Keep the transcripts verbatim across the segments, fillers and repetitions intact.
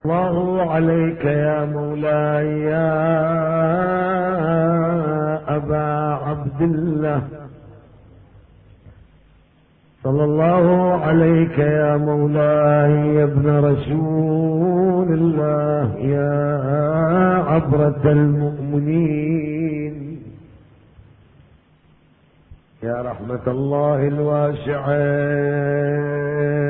الله عليك يا مولاي يا أبا عبد الله، صلى الله عليك يا مولاي يا ابن رسول الله يا عبرة المؤمنين، يا رحمة الله الواسعة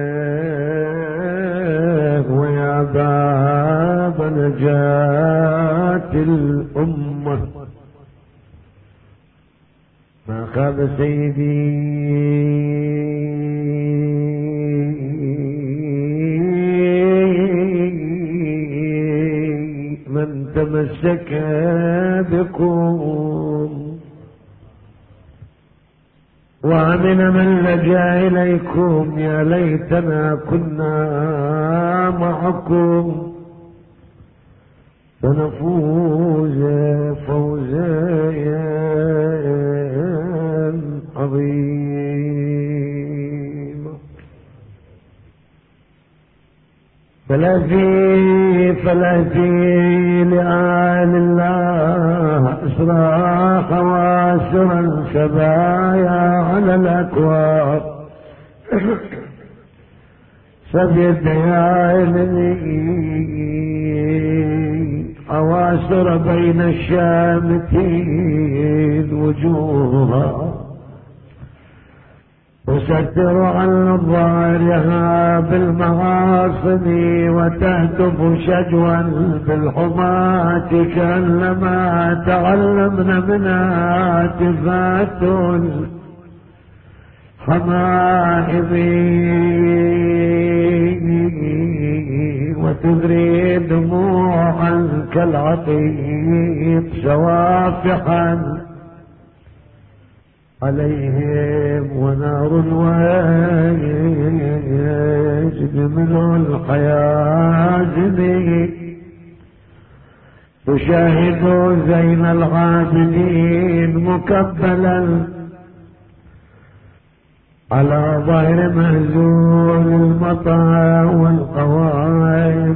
ويا باب نجاة الأمة. ما خاب سيدي من تمسك بكم، وامن من لجا اليكم. يا ليتنا كنا معكم فنفوز فوزا عظيما. فلهفي فلهفي لآل الله أسرى حواسرا سبايا على الأكواب سبي الديائن حواسر بين الشامتين وجوها، وستر عن ظاهرها بالمعاصم وتهتف شجوا بالحماة كأنما تعلمنا منها تفات الحمائم، وتذري دموعا كالعطيب سوافحا عليهم ونار ويجد منه الحياجم، تشاهد زين العابدين مكبلا على ظهر مهزول المطى والقوائم.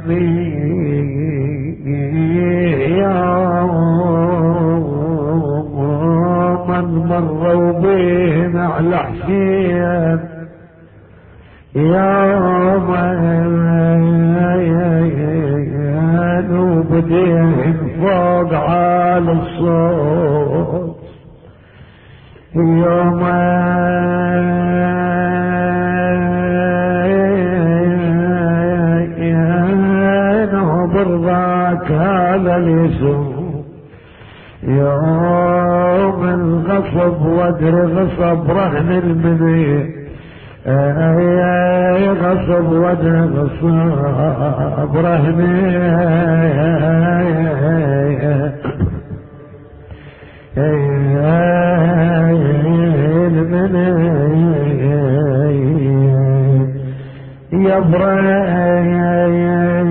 من مروا بهم على حسين يوم وبديهم فوق عالي الصوت، يوم برضاك هذا اليسوع، يوم الغصب وادري غصب رهن المنيع، اي غصب وادري غصب رهن المنيع يبرأ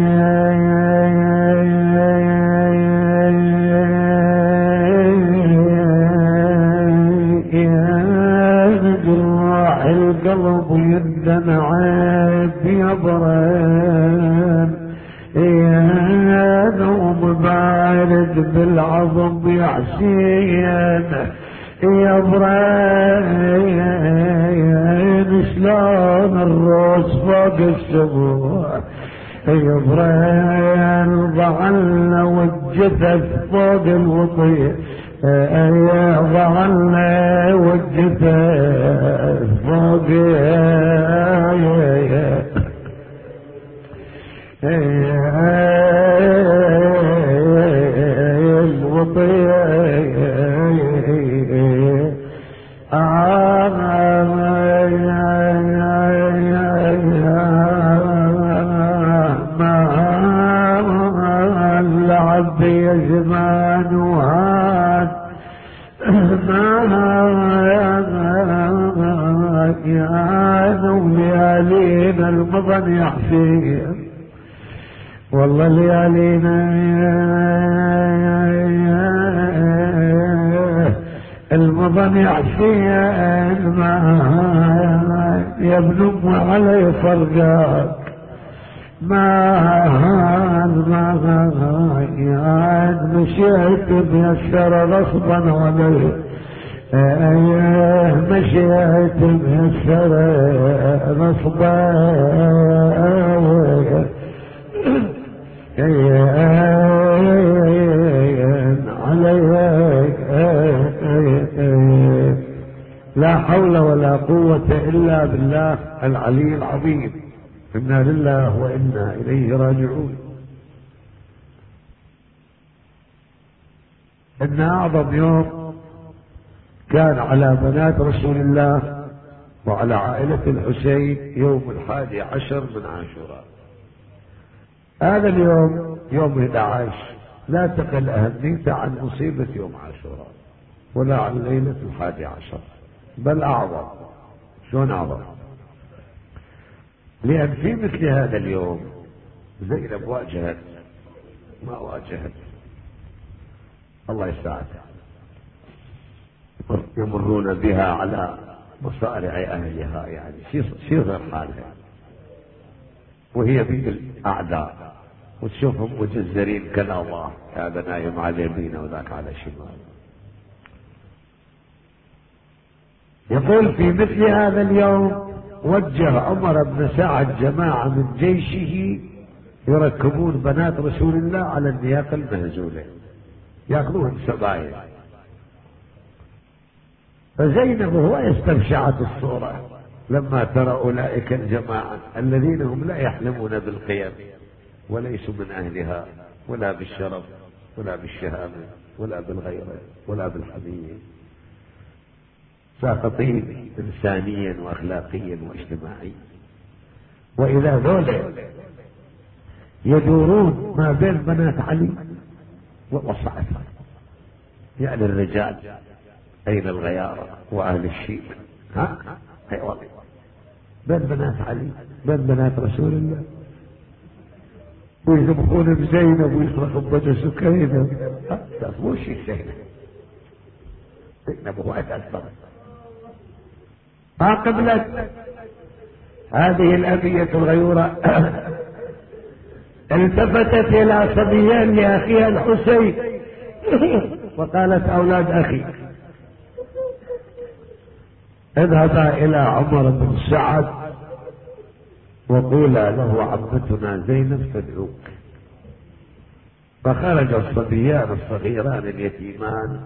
القلب يدمع بيبرد، يا نوم بارد بالعظم يا حسين يبرد، شلون الروس فوق السبوع يبرد، ضعلنا والجثث فوق الوطيء ضعلنا والجثث فوق الوطيء. ما اللعب يا زمان وهاد يا ليالينا المضن يا حسين، والله ليالينا المضن يا حسين ما يا ابن ام علي فرقاك ما مشيت ميسر غصبا علي، مشيت ميسر غصبا عليك، لا حول ولا قوة إلا بالله العلي العظيم. إنا لله وإنا إليه راجعون. إن أعظم يوم كان على بنات رسول الله وعلى عائلة الحسين يوم الحادي عشر من عاشوراء. هذا اليوم يوم احد عشر لا تقل أهميته عن مصيبة يوم عاشوراء ولا عن ليلة الحادي عشر، بل أعظم. شلون أعظم؟ لأن في مثل هذا اليوم زينب واجهت ما واجهت، الله يساعدها، يمرون بها على مصارع أهلها، يعني شيء حالها، وهي بيد الأعداء وتشوفهم مجزرين كالله، هذا نايم على يمينه وذاك على شماله. يقول في مثل هذا اليوم وجه عمر بن سعد جماعة من جيشه يركبون بنات رسول الله على النياق المهزولة ياخذوهم سبايا، فزينب وهو استبشعت الصورة لما ترى أولئك الجماعة الذين هم لا يحلمون بالقيم وليسوا من أهلها ولا بالشرف ولا بالشهامة ولا بالغيرة ولا بالحمية، ساقطين إنسانيا وأخلاقيا واجتماعيا. وإذا ذولا يدورون ما بين بنات علي ووصعتها، يعني الرجال أين الغيارة وأهل الشيء؟ ها؟ هي والله بين بنات علي بين بنات رسول الله، ويذبحون بزينب ويصرخوا بوجه سكينة. مو شيء زينب، زينب هو أكبر. ما قبلت هذه الأبية الغيورة التفتت إلى صبيان لأخيها الحسين وقالت أولاد أخي اذهبا إلى عمر بن سعد وقولا له عمتنا زينب تدعوك. فخرج الصبيان الصغيران اليتيمان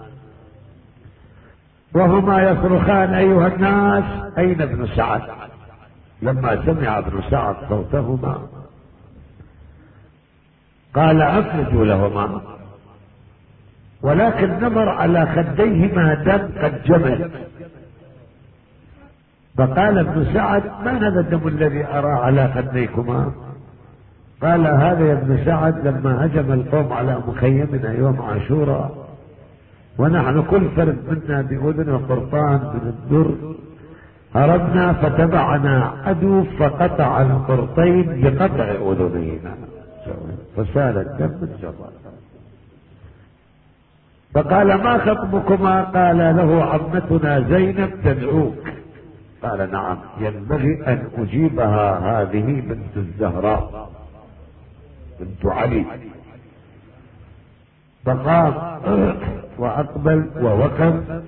وهما يصرخان أيها الناس أين ابن سعد؟ لما سمع ابن سعد صوتهما قال أخرجوا لهما، ولكن نظر على خديهما دم قد جمل، فقال ابن سعد ما هذا الدم الذي أرى على خديكما؟ قال هذا يا ابن سعد لما هجم القوم على مخيمنا يوم عاشوراء ونحن كل فرد منا بأذن وقرطان من الدر، هربنا فتبعنا عدو فقطع القرطين بقطع أذنينا فسال الدم الجبل. فقال ما خطبكما؟ قال له عمتنا زينب تدعوك. قال نعم ينبغي أن أجيبها، هذه بنت الزهراء بنت علي. فقام وأقبل ووقف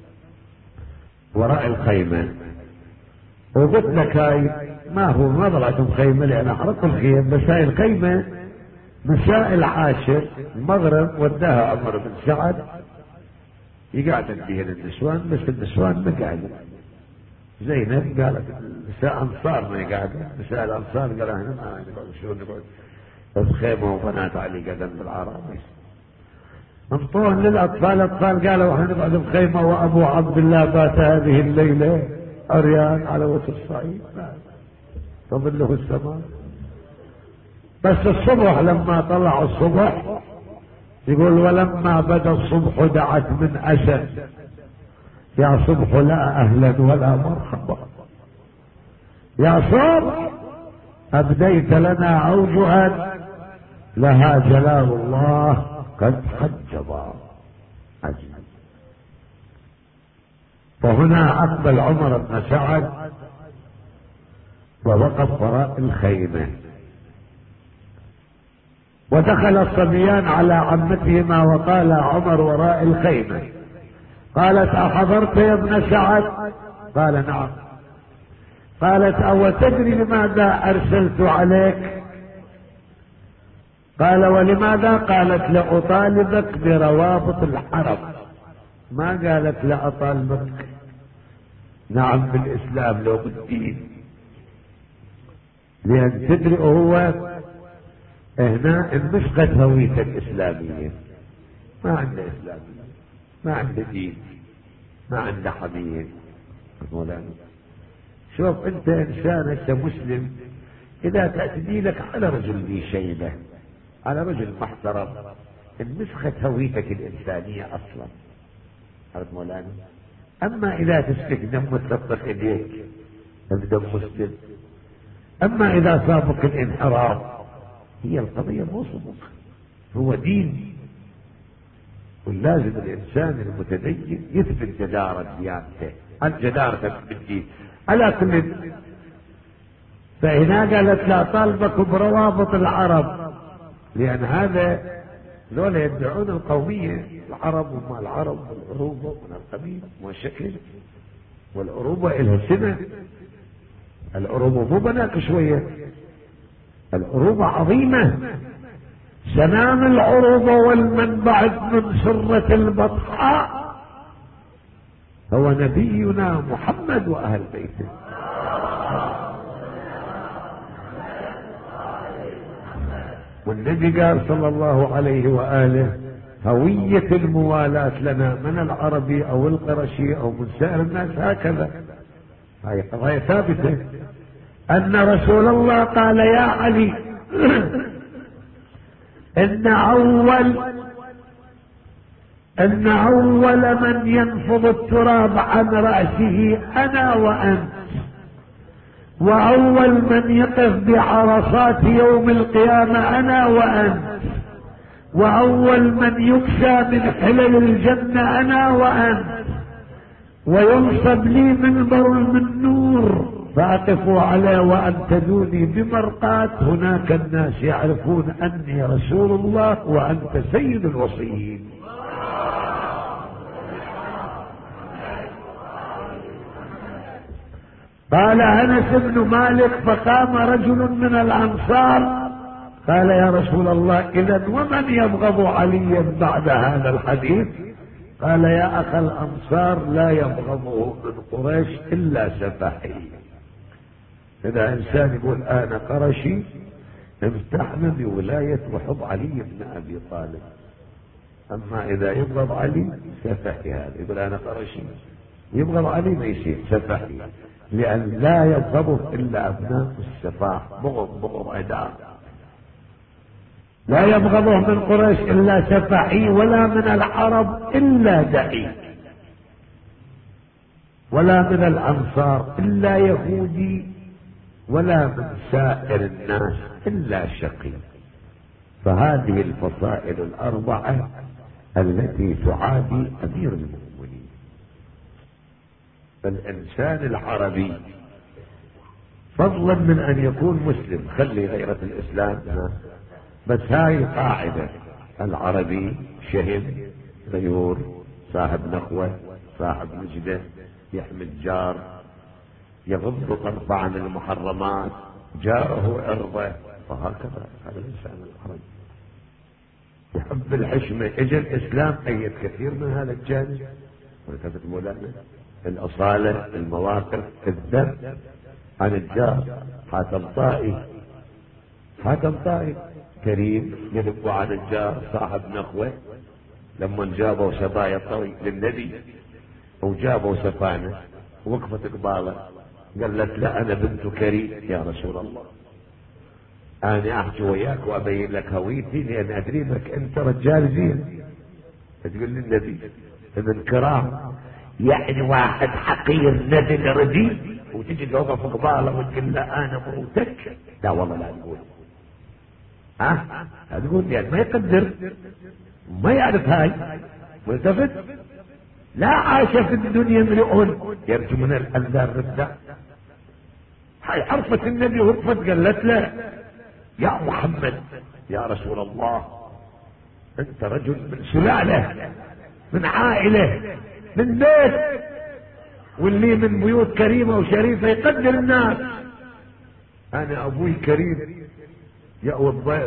وراء الخيمة، وقلت لك هاي ما هو ما طلعتم خيمة لأن أحرقوا الخيم، بس هاي الخيمة مساء العاشر المغرب وداها عمر بن سعد يقعدن بها النسوان، بس النسوان ما قاعدة. زينب قالت نساء أنصار ما يقعدن، نساء الأنصار قالوا احنا ما نقعد شو نقعد بس خيمة وبنات علي قعدن بالعرب. انطوهن للأطفال، الأطفال قالوا احنا نقعد بخيمة وأبو عبد الله بات هذه الليلة عريان على وجه الصعيد تظله السماء. بس الصبح لما طلع الصبح يقول ولما بدا الصبح دعت من أسد يا صبح لا أهلا ولا مرحبا، يا صبح أبديت لنا أوجها لها جلال الله قد حجبا عجيب. فهنا أقبل عمر بن سعد ووقف وراء الخيمة ودخل الصبيان على عمتهما وقال عمر وراء الخيمة. قالت أحضرت يا ابن سعد؟ قال نعم. قالت أو تدري لماذا أرسلت عليك؟ قال ولماذا؟ قالت لأطالبك بروابط الحرم، ما قالت لأطالبك نعم بالإسلام لو بالدين، لأن تدري هو هنا انمسكت هويته الإسلامية، ما عنده إسلامية، ما عنده دين، ما عنده حمية. مولانا شوف انت انسان انت مسلم، اذا تعتدي لك على رجل ذي شيبة، على رجل محترم، انمسخت هويتك الانسانية اصلا. عرفت مولانا؟ اما اذا تسفك دم وتلطخ ايديك بدم مسلم، اما اذا صابك الانحراف، هي القضية مو صدق، هو دين، ولازم الانسان المتدين يثبت جدارة ديانته عن جدارته بالدين. على كل، فهنا قالت لا طالبك بروابط العرب، لان هذا ذولا يدعون القومية، العرب وما العرب والعروبة من القبيل والشكل، والعروبة إلها سنة، العروبة مو بناك شوية، العروبة عظيمة، سنام العروبة والمنبع من سرة البطحاء هو نبينا محمد وأهل بيته. والنبي قال صلى الله عليه وآله هوية الموالاة لنا من العربي أو القرشي أو من سائر الناس هكذا، هاي قضايا ثابتة. أن رسول الله قال يا علي إن أول ان اول من ينفض التراب عن رأسه انا وانت، واول من يقف بعرصات يوم القيامة انا وانت، واول من يكسى من حلل الجنة انا وانت، وينصب لي منبر من نور فاقفوا عليه وانتدوني بمرقات، هناك الناس يعرفون اني رسول الله وانت سيد الوصيين. قال انس بن مالك فقام رجل من الانصار قال يا رسول الله اذا ومن يبغض عليا بعد هذا الحديث؟ قال يا اخ الانصار لا يبغضه من قريش الا سفحي. اذا انسان يقول انا قرشي امتحن بولاية وحب علي بن ابي طالب، اما اذا يبغض علي سفحي، هذا يقول انا قرشي يبغض علي ما يصير سفحي، لأن لا يبغضه إلا أبناء السفاح، بغض بغض أداء، لا يبغضه من قريش إلا سفحي، ولا من العرب إلا دعي، ولا من الأنصار إلا يهودي، ولا من سائر الناس إلا شقي. فهذه الفصائل الأربعة التي تعادي أمير المؤمنين. فالإنسان العربي فضلا من أن يكون مسلم، خلي غيرة الإسلام بس هاي قاعدة، العربي شهم غيور صاحب نخوة صاحب نجدة يحمي الجار يغض طرفه عن المحرمات جاره عرضه، فهكذا هذا الإنسان العربي يحب الحشمة. اجى الإسلام أيد كثير من هذا الجانب، ولتفت مولانا الأصالة المواقف الذب عن الجار. حاتم طائي حاتم طائي كريم يذب عن الجار صاحب نخوة، لما جابوا سبايا طوي للنبي وجابوا سفانة وقفت قباله قالت لا انا بنت كريم يا رسول الله، انا احكي وياك وابين لك هويتي لان ادري بك انت رجال زين. تقول للنبي ابن كرام يعني واحد حقير نذل رديء وتجي توقف قباله وتقول له انا موتك؟ لا والله لا تقول، ها لا تقول، يعني ما يقدر ما يعرف هاي ملتفت. لا عاش في الدنيا امرؤ يرجو من الانذار ردة. هاي عرفت النبي وقفت قالت له يا محمد يا رسول الله انت رجل من سلالة من عائلة من بيت، واللي من بيوت كريمة وشريفة يقدر الناس، انا ابوي كريم يأوي الضيف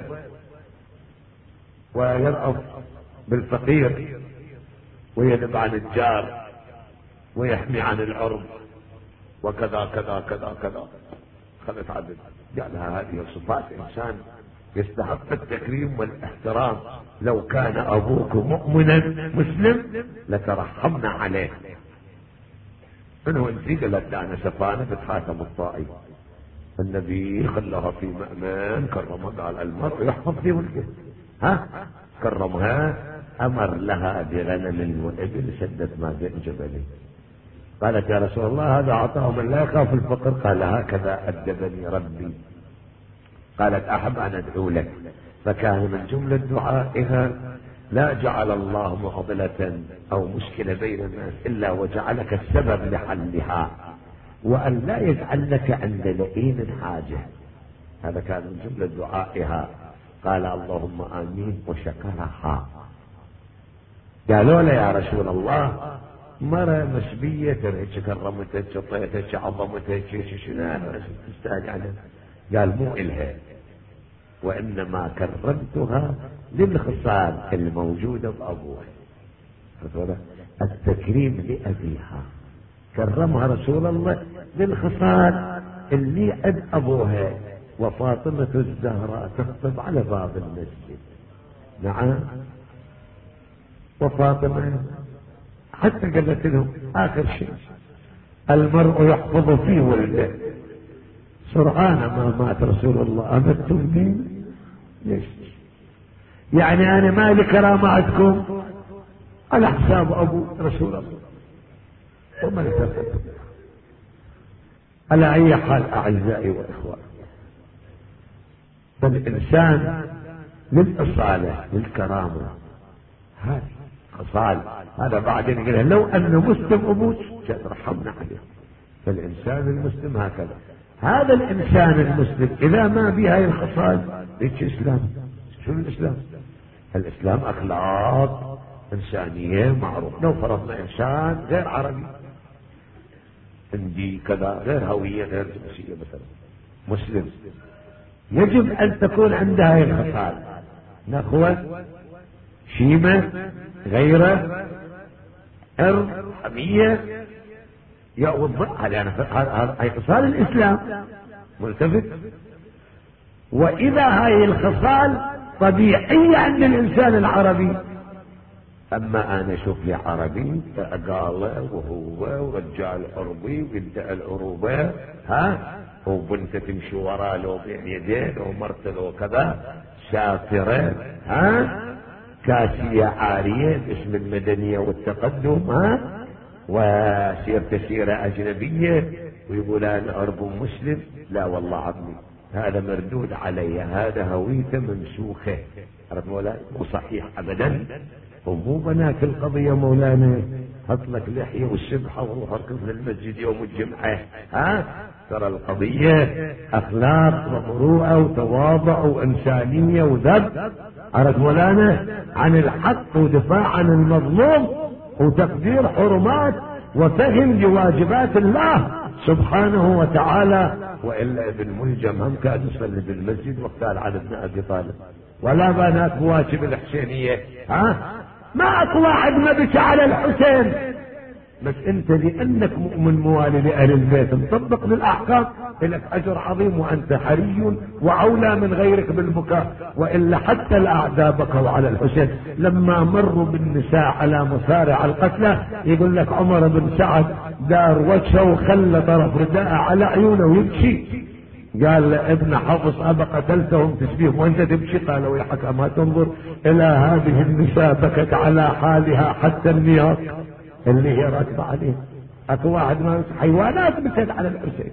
ويرأف بالفقير وينب عن الجار ويحمي عن العرض وكذا كذا كذا كذا. خلت عدد قالها هذه صفات انسان يستحق التكريم والاحترام، لو كان ابوك مؤمنا مسلم لترحمنا عليه. منه انت قالت انا سفانة بتحاكم الطائف، النبي خلها في مأمان كرمها، قال المرء يحفظ في ولده، ها كرمها، امر لها بغنم وابل سدت ما بين جبلين. قالت يا رسول الله هذا عطاء من لا يخاف الفقر، قال هكذا أدبني ربي. قالت احب ان ادعو لك، فكان من جملة دعائها لا جعل الله معضلة او مشكلة بين الناس الا وجعلك السبب لحلها، وان لا يجعل لك عند لئيم حاجة. هذا كان من جملة دعائها. قال اللهم امين وشكرها. قالوا له يا رسول الله مرة مسبية ترهج كرمتك شطيتك عظمتك شنو تستاهل عليه؟ قال مو إلها، وإنما كرمتها للخصال الموجودة بأبوها. التكريم لأبيها، كرمها رسول الله للخصال اللي عند أبوها. وفاطمة الزهراء تخطب على باب المسجد، نعم، وفاطمة حتى قالت لهم آخر شيء المرء يحفظ في ولده، سرعان ما مات رسول الله أمدتم بي ليش؟ يعني أنا ما لي كرامة عندكم على حساب أبو رسول الله وما التفت. على أي حال أعزائي وإخواني، فالإنسان للأصالة للكرامة هذه خصال. هذا بعدين يقول لو أن مسلم أبوك ترحمنا عليه. فالإنسان المسلم هكذا. هذا الإنسان المسلم إذا ما بهاي الخصال ليش إسلام؟ شو الإسلام؟ الإسلام أخلاق إنسانية معروف. لو فرضنا إنسان غير عربي هندي كذا غير هوية غير جنسية مثلا مسلم، يجب أن تكون عندها هاي الخصال: نخوة، شيمة، غيرة، أرض، حمية، يأوض. هذا هاي خصال الإسلام ملتفت. وإذا هاي الخصال طبيعية عند الإنسان العربي، أما أنا شوف لي عربي عقاله وهو ورجال عربي ويدعي العروبة، ها، وبنت تمشي وراه لو بين يدين ومرته وكذا، سافرة، ها، كاسية عارية باسم المدنية والتقدم، ها، وسيرة سيرة أجنبية، ويقول أنا عرب مسلم. لا والله عظمي، هذا مردود علي، هذا هويته ممسوخة. عرفت مولانا؟ مو صحيح أبدا. ومو بنات القضية مولانا حط لك لحية والسبحة وروح اركض للمسجد يوم الجمعة، ها، ترى القضية أخلاق ومروءة وتواضع وإنسانية وذب، عرفت مولانا، عن الحق ودفاع عن المظلوم وتقدير حرمات وفهم لواجبات الله سبحانه وتعالى. وإلا ابن ملجم هم كان يصلي بالمسجد واختار على ابن أبي طالب، ولا بنات بواجب الحسينية، ها، ما اكو واحد ما بكى على الحسين. بس انت لانك مؤمن موالي لاهل البيت مطبق للاحكام لك اجر عظيم، وانت حري واولى من غيرك بالبكاء. والا حتى الاعداء بكوا على الحسين لما مروا بالنساء على مصارع القتلى. يقول لك عمر بن سعد دار وجهه وخلى طرف رداءه على عيونه ويبكي. قال ابن حفص ابا قتلتهم تشبيه وانت تبكي؟ قال ويحك ما تنظر الى هذه النساء بكت على حالها حتى النياق اللي هي راكبه عليه. اكو واحد ما حيوانات بكت على الحسين،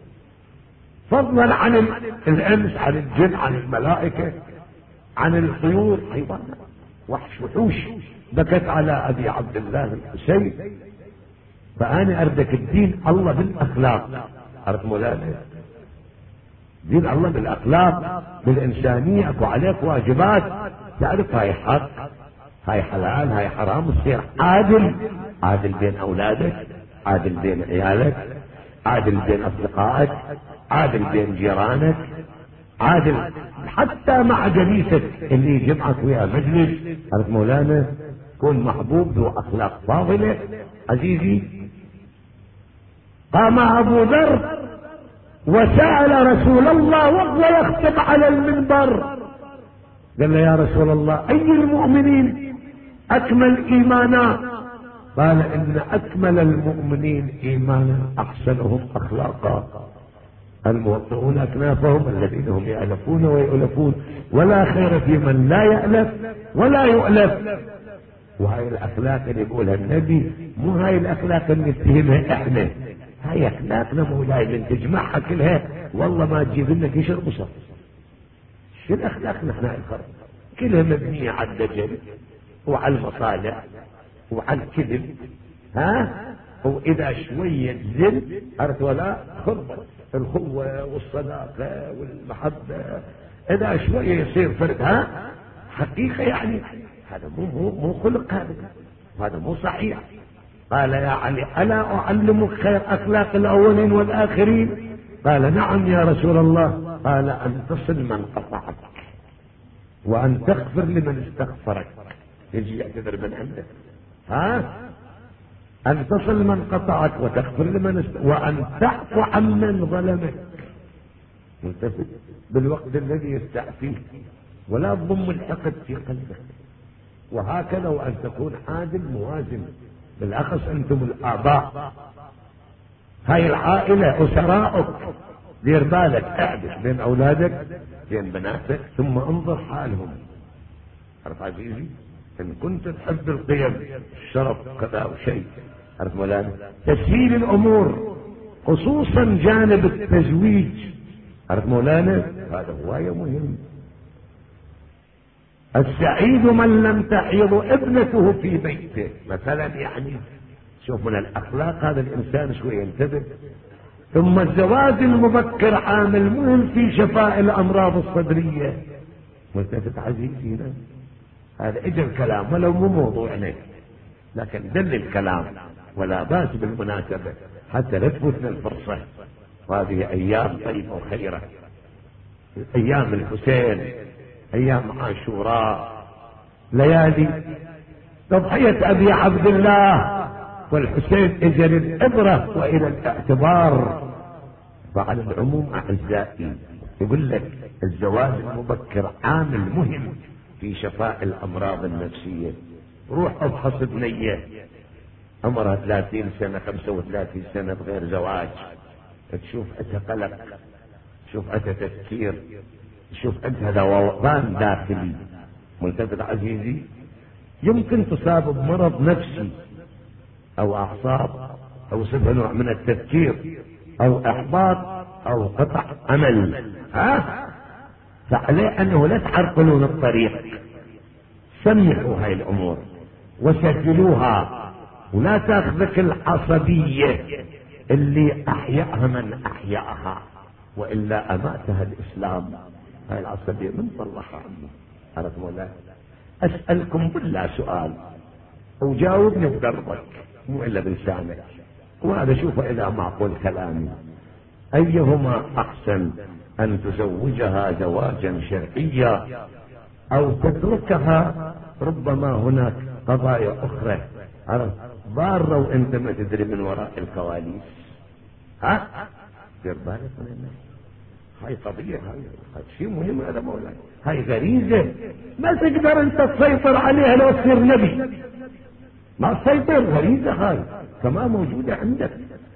فضلا عن الانس، عن الجن، عن الملائكه، عن الطيور، حيوانات وحش وحوش بكت على ابي عبد الله الحسين. فانا اردك الدين الله بالاخلاق، عرفت مولانا؟ دين الله بالاخلاق بالانسانيه، اكو عليك واجبات تعرف هاي حق هاي حلال هاي حرام، تصير عادل، عادل بين اولادك، عادل بين عيالك، عادل بين اصدقائك، عادل بين جيرانك، عادل حتى مع جليسك اللي يجمعك ويا مجلس. عرفت مولانا؟ كن محبوب ذو اخلاق فاضله. عزيزي، قام ابو ذر وسأل رسول الله وهو يخطب على المنبر، قال له يا رسول الله اي المؤمنين اكمل ايمانا؟ قال ان اكمل المؤمنين ايمانا احسنهم اخلاقا، الموطئون اكنافهم الذين هم يألفون ويؤلفون، ولا خير في من لا يألف ولا يؤلف. وهاي الاخلاق اللي يقولها النبي مو هاي الاخلاق اللي نتهمها احنا، هاي اخلاقنا مولاي من تجمعها كلها والله ما تجيب لنا قشر بصر. شو الاخلاق نحن الخرب كلها مبنيه على الدجل وعلى المصالح وعلى الكذب، ها؟ واذا شويه زل عرفت ولا خربت الخوه والصداقه والمحبه، اذا شويه يصير فرد ها حقيقه، يعني هذا مو مو مو خلق، هذا هذا مو صحيح. قال يا علي الا اعلمك خير اخلاق الاولين والاخرين؟ قال نعم يا رسول الله. قال ان تصل من قطعك وان تغفر لمن استغفرك، يجي يعتذر من عندك، ها؟ ان تصل من قطعك وتغفر لمن است... وان تعفو عمن ظلمك، ملتفت بالوقت الذي يستعفيه، ولا تضم الحقد في قلبك. وهكذا وان تكون عادل موازن، بالاخص انتم الاباء، هاي العائله اسراءك، دير بالك اعدل بين اولادك بين بناتك، ثم انظر حالهم. عرف عزيزي؟ ان كنت تحب القيم الشرف كذا وشيء، عرف مولانا؟ تسهيل الامور خصوصا جانب التزويج، عرف مولانا؟ هذا هوايه مهم. السعيد من لم تحيض ابنته في بيته مثلا، يعني شوف من الاخلاق هذا الانسان شوي ينتبه. ثم الزواج المبكر عامل مهم في شفاء الامراض الصدريه. ملتفت عزيزي؟ هذا اجى الكلام ولو مو موضوعنا، لكن دل الكلام ولا باس بالمناسبه حتى لا تفوتنا الفرصه. وهذه ايام طيبه وخيره، ايام الحسين، ايام عاشوراء، ليالي تضحية ابي عبد الله والحسين اجل العبرة والى الاعتبار. فعلى العموم اعزائي يقول لك الزواج المبكر عامل مهم في شفاء الامراض النفسية. روح ابحث بنية عمرها ثلاثين سنة خمسة وثلاثين سنة بغير زواج، تشوف انت قلق، تشوف انت تفكير، شوف انت هذا وضان داخلي. ملتفت عزيزي؟ يمكن تصاب بمرض نفسي او اعصاب او صفة نوع من التفكير او احباط او قطع امل، ها؟ فعليه انه لا تعرقلون الطريق، سمحوا هاي الامور وسجلوها، ولا تاخذك العصبية اللي احياها من احياها، والا اماتها الاسلام. هاي العصبية من طلعها عنه. عرفت مولاي؟ اسألكم بالله سؤال وجاوبني بدربك مو الا بلسانك، وهذا شوفه اذا معقول كلامي. ايهما احسن، ان تزوجها زواجا شرعيا او تتركها؟ ربما هناك قضايا اخرى عرفت ضارة وانت ما تدري من وراء الكواليس. ها دير بالك من الناس، هاي قضية، هاي هاي شيء مهم هذا مولاي، هاي غريزة ما تقدر انت تسيطر عليها لو تصير نبي، ما تسيطر، غريزة هاي كما موجودة عندك.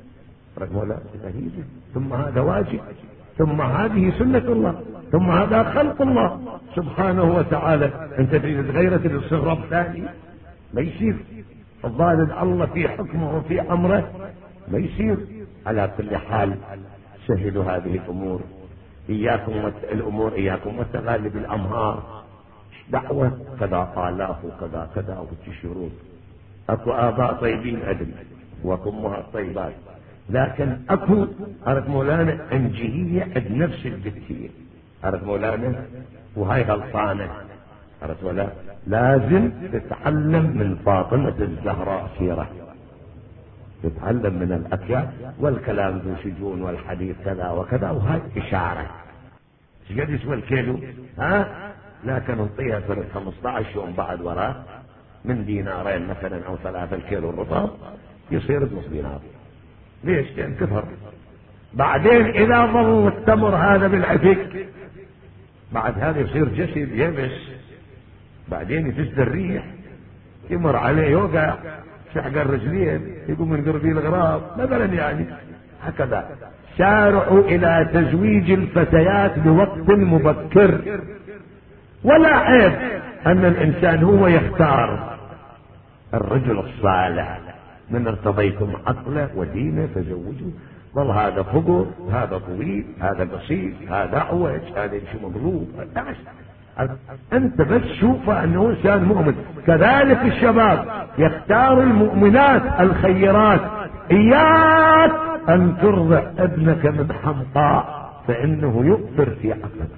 رد مولاي غريزة، ثم هذا واجب، ثم هذه سنة الله، ثم هذا خلق الله سبحانه وتعالى. انت تريد تغيرة الاستغراب ثاني ما يصير، الظالم الله في حكمه وفي امره ما يصير. على كل حال سهلوا هذه الامور، اياكم الامور اياكم وتغالب الامهار، دعوة كذا آلاف وكذا كذا وشي شروط. اكو اباء طيبين ادري واكو امهات طيبات، لكن اكو عرف مولانا انجيلية بنفس البتية، عرف مولانا، وهاي غلطانة، عرفت ولا؟ لازم تتعلم من فاطمة الزهراء سيرة، تتعلم من الأكياس والكلام ذو شجون والحديث كذا وكذا، وهاي إشارة. ايش قد يسوى الكيلو؟ ها؟ لكن نعطيها في خمسة عشر يوم بعد وراه من دينارين مثلا أو ثلاثة الكيلو الرطب يصير بنص دينار. ليش؟ لأن كثر. بعدين إذا ظل التمر هذا بالعفك بعد هذا يصير جسد يبس، بعدين يفز الريح يمر عليه يوقع شحق الرجلين يقوم من قربي الغراب مثلا، يعني هكذا. سارعوا الى تزويج الفتيات بوقت مبكر، ولا عيب ان الانسان هو يختار الرجل الصالح، من ارتضيتم عقله ودينه فزوجوا. والله هذا فقر، هذا طويل، هذا قصير، هذا اعوج، هذا يمشي مقلوب، انت بس شوفه انه انسان مؤمن. كذلك الشباب يختار المؤمنات الخيرات. اياك ان ترضع ابنك من حمقاء فانه يؤثر في عقلك.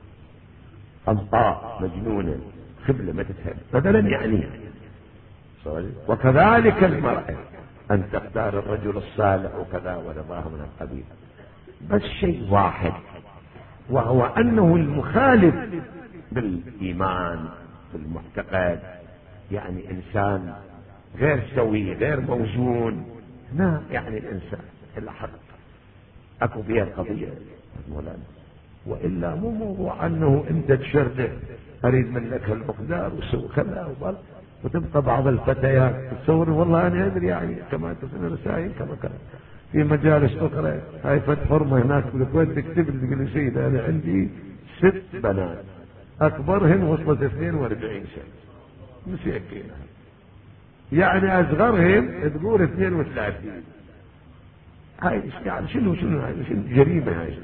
حمقاء مجنونة خبلة ما تفهم بدلا يعني. وكذلك المرأة ان تختار الرجل الصالح وكذا ورضاه من القبيل. بس شيء واحد، وهو انه المخالف بالايمان بالمعتقد، يعني انسان غير سوي غير موزون، هنا يعني الانسان الحق اكو بها القضية مولانا. والا مو موضوع انه انت تشرده اريد منك هالمقدار وسوي كذا وبل، وتبقى بعض الفتيات تصور والله انا ادري يعني كما تسمع رسائل كما كان في مجالس اخرى، هاي فتح حرمه هناك بالكويت تكتب لي تقول لي سيد انا عندي ست بنات اكبرهن وصلت اثنين واربعين سنه مسيكينها، يعني اصغرهن تقول اثنين وثلاثين. هاي يعني شنو شنو هاي شنو جريمه هاي.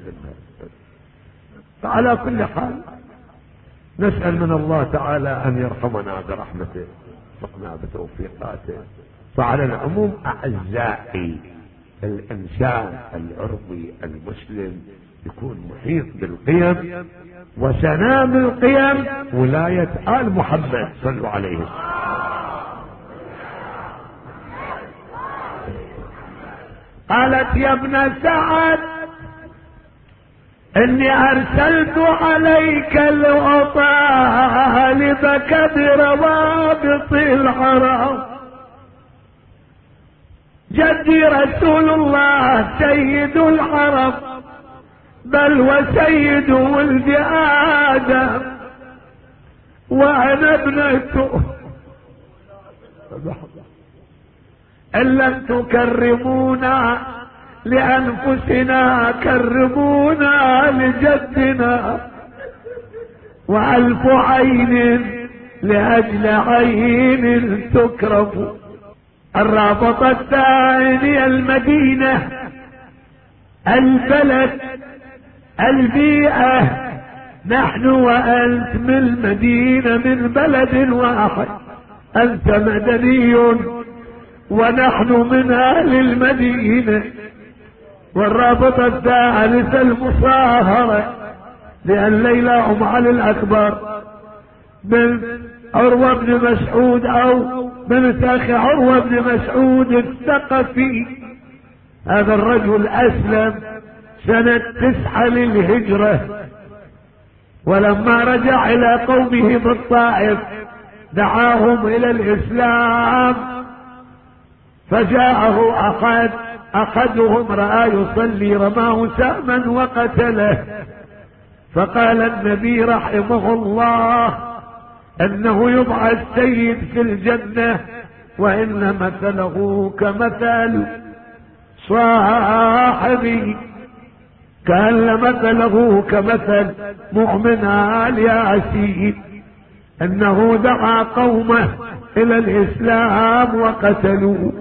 فعلى كل حال نسأل من الله تعالى ان يرحمنا برحمته وفقنا بتوفيقاته. فعلى العموم اعزائي الانسان العربي المسلم يكون محيط بالقيم، وسنام القيم ولاية آل محمد صلوا عليه. قالت يا ابن سعد اني ارسلت عليك لاطالبك بروابط الحرام. جدي رسول الله سيد الحرم، بل وسيد ولد آدم، وانا ابنته. ان لم تكرمونا لانفسنا كرمونا لجدنا، والف عين لاجل عين تكرم. الرابطة الثانية المدينة، البلد، البيئة. نحن وأنت من المدينة من بلد واحد، أنت مدني ونحن من أهل المدينة. والرابطة الثالثة المصاهرة، لأن ليلى أم علي الأكبر من عروة بن مسعود أو من أخي عروة بن مسعود الثقفي. هذا الرجل أسلم سنة تسعة للهجرة، ولما رجع إلى قومه بالطائف دعاهم إلى الإسلام، فجاءه أحد أحدهم رأى يصلي رماه سهما وقتله، فقال النبي رحمه الله انه يبعث سيد في الجنة، وان مثله كمثل صاحبي، كان مثله كمثل مؤمن آل ياسين، انه دعا قومه الى الاسلام وقتلوه.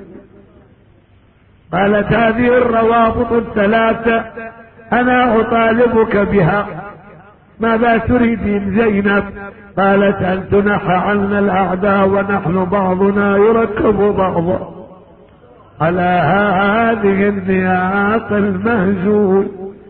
قالت هذه الروابط الثلاثة انا اطالبك بها، ماذا تريدين زينب؟ قالت ان تنحى عنا الاعداء ونحن بعضنا يركب بعضا. على هذه النياط المهزول.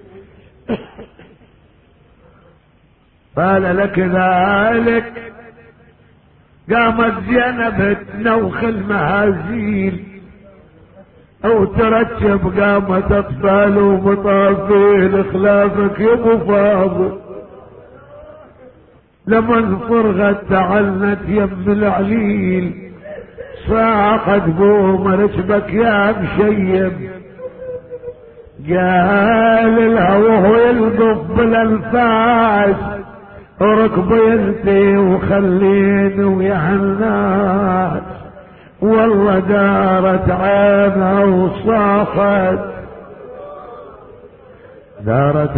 قال لك ذلك قامت زينب تنوخ المهازيل او ترتب، قامت اطفال ومطافيل خلافك يا ابو فاضل. لمن فرغت تعلنت يم العليل، صاحت بوم ركبك يا مشيب. قال لها وهو يلقف بالانفاس، ركبي انتي وخليني ويا الناس. والله دارت عينها وصاحت، دارت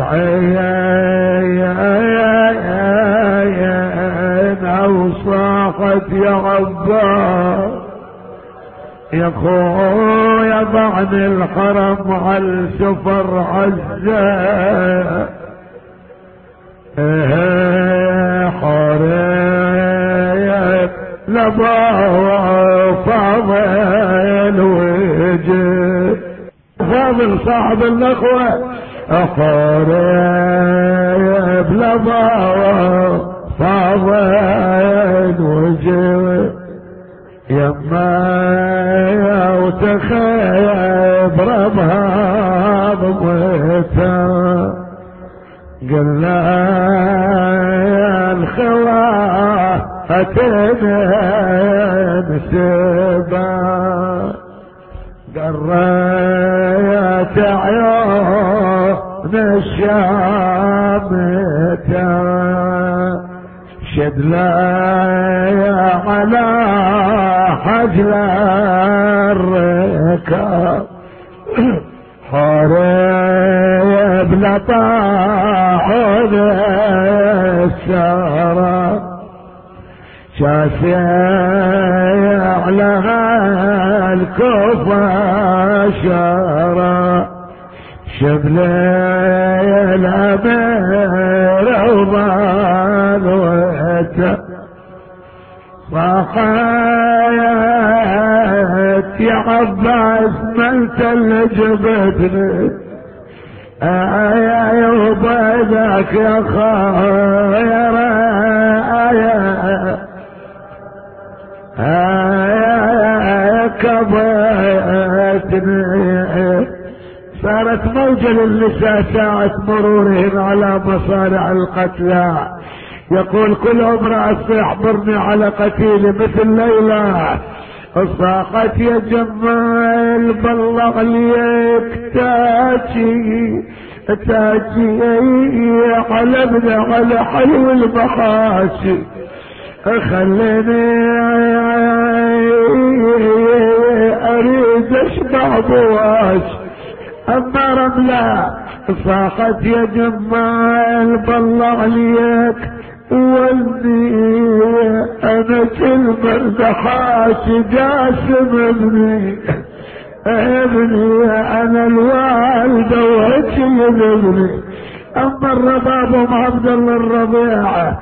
عينها وصاحت يا عباس يا خويا بعد الحرم على السفر عزة. ايه حريم لبا فاضل وجه فاضل صاحب الاخوة، حريم لبا فاضل وجه يما وتخيب ربها ضمتها. قلنا الخواه نسبا، قريت عيون الشامتا، شدلا على حجل الركاب. حارب لطاعون السارة، شاسع لها الكوفة شارة. شبل الأمير وضال وتا، صاحت يا عباس ملت اللي جبتني. يا وبيدك يا خير كبتني. صارت موجة للنساء ساعة مرورهم على مصارع القتلى، يقول كل امرأة يحضرني على قتيلي مثل ليلى. صاقت يا جمال بلغ ليك تاجي تاجي على ابن على حلو المحاشي. خليني اريد اشبع بواش اما رملة. صاقت يا جمال بلغ ليك ولدي انا كل مردحاش جاسم ابني ابني انا الوالدة وهجي ابني. اما الرباب ام عبد الله الربيعة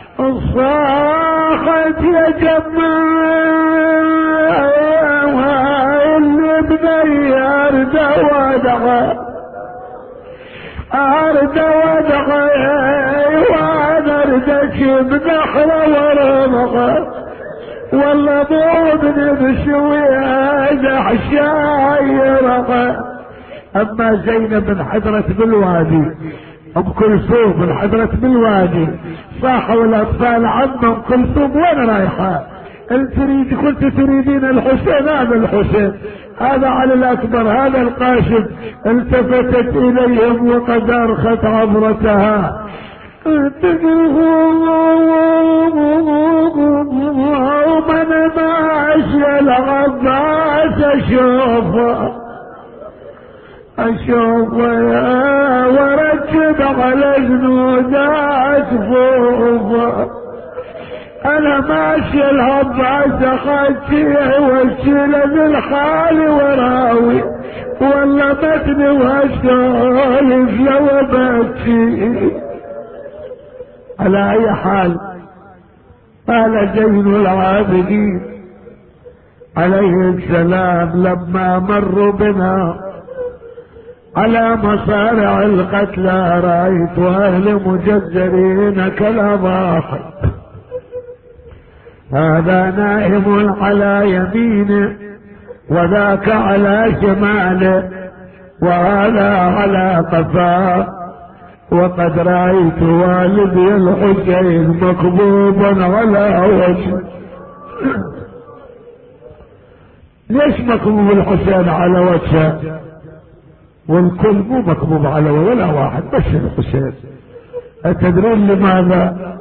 صاحت يا جمال اللي ابني ارد ودعه ارد ودعه وانا اردك بنحرة ورمغة. والله مو ابني بشوية حشايرغة. اما زينب انحدرت بالوادي، ام كلثوم انحدرت بالوادي، صاحوا الاطفال عم ام كلثوم وين رايحة؟ انت تريد كنت تريدين الحسين، هذا الحسين هذا علي الاكبر هذا القاشم. التفتت اليهم وقد ارخت عبرتها. ومن ماشي العباس اشوفه اشوفه وركب على جنودات فوقه. انا ماشي العباس اخذتيه واشيله بالحال وراوي. والله متني وهالسولف لو بكي. على اي حال قال زين العابدين عليه السلام لما مروا بنا على مصارع القتلى رأيت أهل مجزرين كالأضاحي، هذا نائم على يمينه وذاك على شماله وهذا على قفاه، وقد رأيت والدي الحسين مكبوبا على وجهه. ليش مكبوب الحسين على وجهه والكل مو مكبوب على ولا واحد بس الحسين؟ أتدرون لماذا؟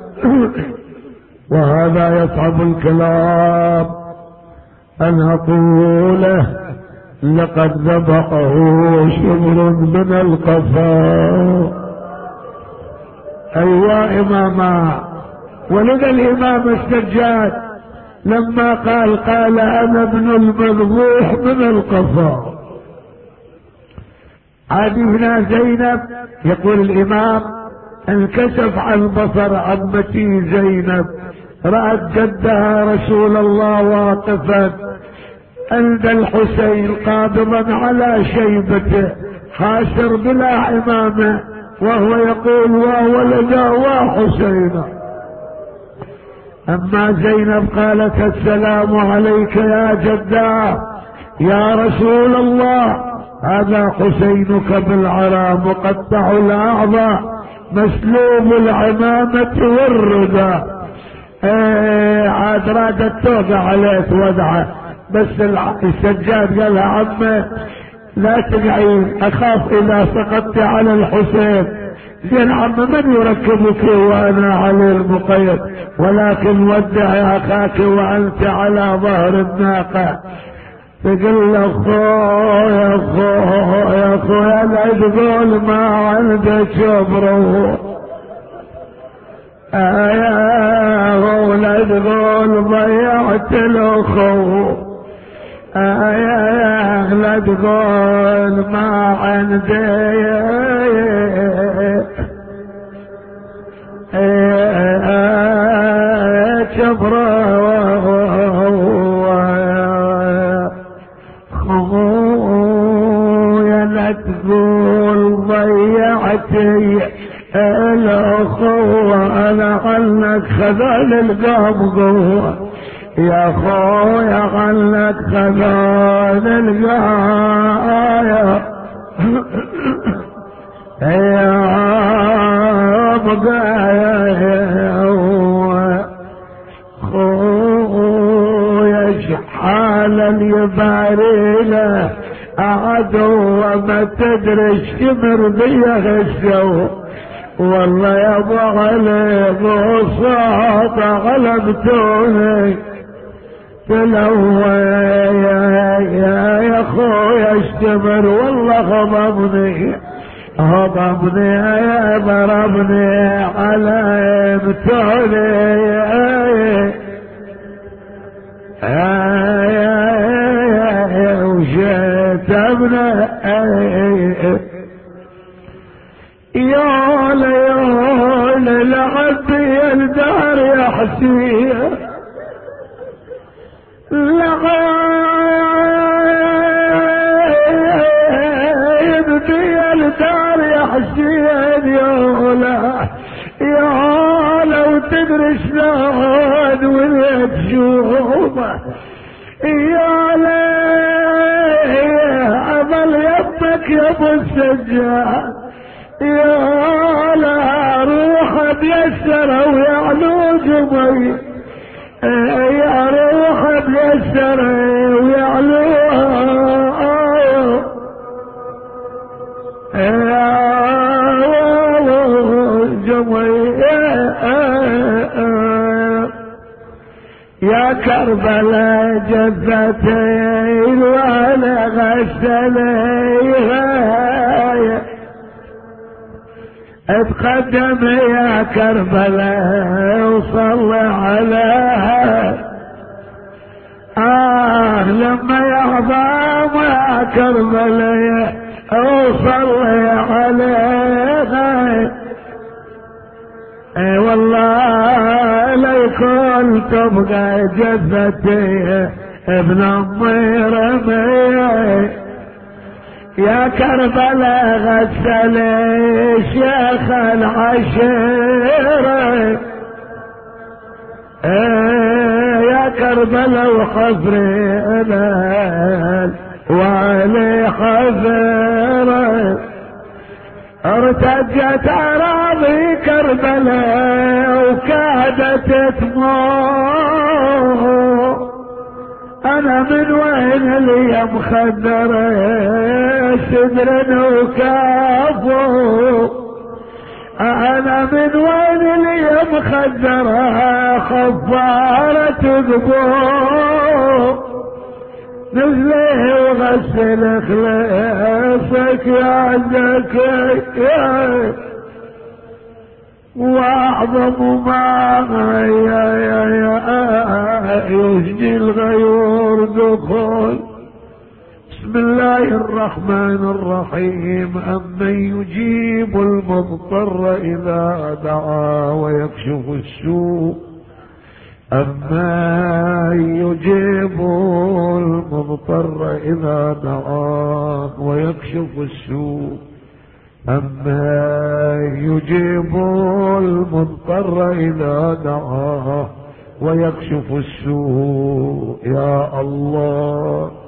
وهذا يصعب الكلام أن أقوله، لقد ذبحه شبر من القفا. أيوا إماما. ولذا الإمام السجاد لما قال قال أنا ابن المذبوح من القفا. عاد هنا زينب يقول الإمام انكشف عن بصر عمتي زينب، رأت جدها رسول الله واقفا عند الحسين قابضا على شيبته حاسر بلا عمامه، وهو يقول وولدا وحسينا. اما زينب قالت السلام عليك يا جدا يا رسول الله، هذا حسينك بالعرى مقطع الاعضاء مسلوب العمامة والردى. ايه عاد رادت توقع عليه توضعه، بس السجاد قال لها عمه لا تقعين اخاف اذا سقطت على الحسين. زين عم من يركبك وانا على المقيد، ولكن ودعي اخاك وانت على ظهر الناقه. تقول له خويا خويا خويا لا تقول ما عندك شبره، يا لا تقول ضيعت الاخو، يا لا تقول ما عندي شبره، خويا لا تقول ضيعتي الاخوة، انا عنك خذال القام قوة يا خويا عنك خذال القاية يا بقايا خويا شحالا يباري له عدو ما تدري شمر بيه الشو، والله يا ابو علي بوساط غلبتوني تلوى يا يا يا خويا اشتمر والله غضبني هضبني يا ضربني على بتوني يا وجيت ابنه يا ليال لعبي الدار يا حسين، لعبي الدار يا حسين يا ولا يا لو تدري شلون ولا تشوفه يا ليه اظل يمك يا ابو السجاد، يا لا روح بيسر ويعلو جبي، يا روح بيسر ويعلو جبي يا كربلاء جفتين وانا غسليها، اتقدم يا كربلاء وصل عليها، اه لما يعظم يا كربلاء وصل عليها، اي والله لا يكون تبقى جثتي ابن الضيرمي يا كربلاء غسل شيخ العشيرة يا كربلاء وحفري أنا وعلي حفرة ارتجت اراضي كربلاء وكادت تموت انا من وين اللي مخدرة صدر وكافو انا من وين اللي مخدرة خفارة ذبوح نزله وغسل خلاصك يا زكي واعظم ما يا يا يا يسجي الغيور دخول. بسم الله الرحمن الرحيم. أمن يجيب المضطر إذا دعا ويكشف السوء أما يجيب المضطر إذا دعاه ويكشف السوء أما يجيب المضطر إذا دعاه ويكشف السوء. يا الله